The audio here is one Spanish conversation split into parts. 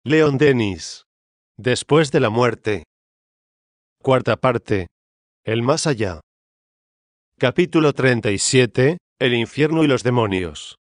Leon Denis. Después de la muerte. Cuarta parte. El más allá. Capítulo 37. El infierno y los demonios.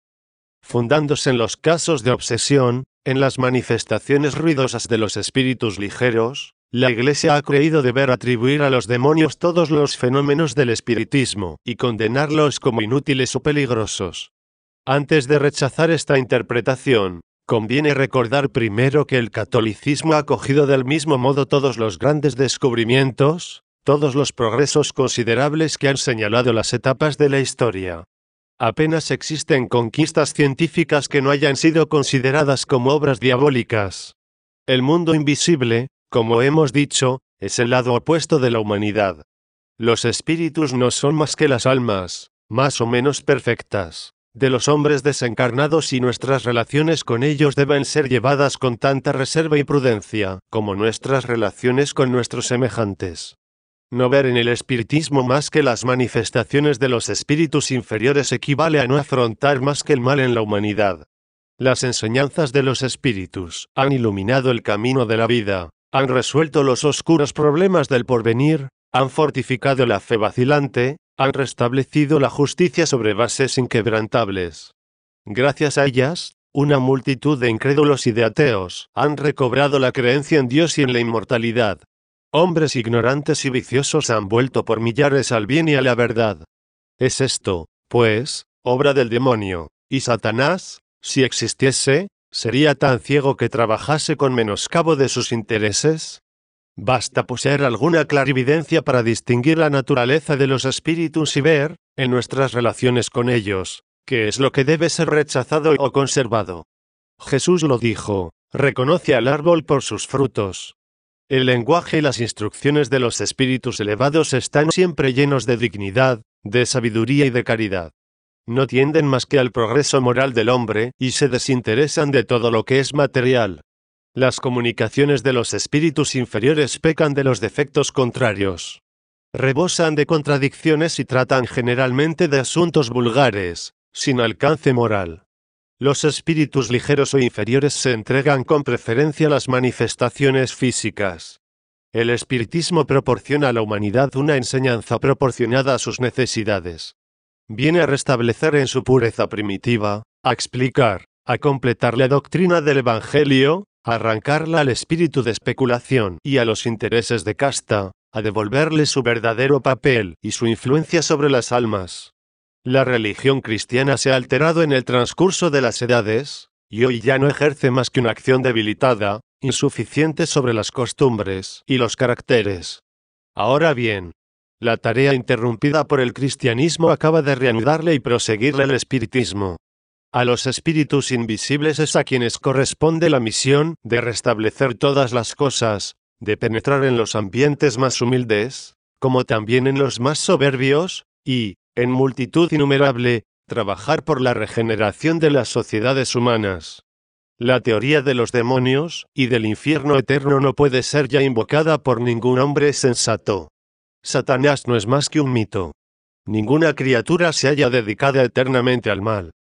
Fundándose en los casos de obsesión, en las manifestaciones ruidosas de los espíritus ligeros, la Iglesia ha creído deber atribuir a los demonios todos los fenómenos del espiritismo y condenarlos como inútiles o peligrosos. Antes de rechazar esta interpretación, conviene recordar primero que el catolicismo ha acogido del mismo modo todos los grandes descubrimientos, todos los progresos considerables que han señalado las etapas de la historia. Apenas existen conquistas científicas que no hayan sido consideradas como obras diabólicas. El mundo invisible, como hemos dicho, es el lado opuesto de la humanidad. Los espíritus no son más que las almas, más o menos perfectas, de los hombres desencarnados, y nuestras relaciones con ellos deben ser llevadas con tanta reserva y prudencia como nuestras relaciones con nuestros semejantes. No ver en el espiritismo más que las manifestaciones de los espíritus inferiores equivale a no afrontar más que el mal en la humanidad. Las enseñanzas de los espíritus han iluminado el camino de la vida, han resuelto los oscuros problemas del porvenir, han fortificado la fe vacilante, han restablecido la justicia sobre bases inquebrantables. Gracias a ellas, una multitud de incrédulos y de ateos han recobrado la creencia en Dios y en la inmortalidad. Hombres ignorantes y viciosos han vuelto por millares al bien y a la verdad. Es esto, pues, obra del demonio, y Satanás, si existiese, ¿sería tan ciego que trabajase con menoscabo de sus intereses? Basta poseer alguna clarividencia para distinguir la naturaleza de los espíritus y ver, en nuestras relaciones con ellos, qué es lo que debe ser rechazado o conservado. Jesús lo dijo: reconoce al árbol por sus frutos. El lenguaje y las instrucciones de los espíritus elevados están siempre llenos de dignidad, de sabiduría y de caridad. No tienden más que al progreso moral del hombre y se desinteresan de todo lo que es material. Las comunicaciones de los espíritus inferiores pecan de los defectos contrarios. Rebosan de contradicciones y tratan generalmente de asuntos vulgares, sin alcance moral. Los espíritus ligeros o inferiores se entregan con preferencia a las manifestaciones físicas. El espiritismo proporciona a la humanidad una enseñanza proporcionada a sus necesidades. Viene a restablecer en su pureza primitiva, a explicar, a completar la doctrina del Evangelio, a arrancarla al espíritu de especulación y a los intereses de casta, a devolverle su verdadero papel y su influencia sobre las almas. La religión cristiana se ha alterado en el transcurso de las edades, y hoy ya no ejerce más que una acción debilitada, insuficiente sobre las costumbres y los caracteres. Ahora bien, la tarea interrumpida por el cristianismo acaba de reanudarle y proseguirle el espiritismo. A los espíritus invisibles es a quienes corresponde la misión de restablecer todas las cosas, de penetrar en los ambientes más humildes, como también en los más soberbios, y, en multitud innumerable, trabajar por la regeneración de las sociedades humanas. La teoría de los demonios y del infierno eterno no puede ser ya invocada por ningún hombre sensato. Satanás no es más que un mito. Ninguna criatura se halla dedicada eternamente al mal.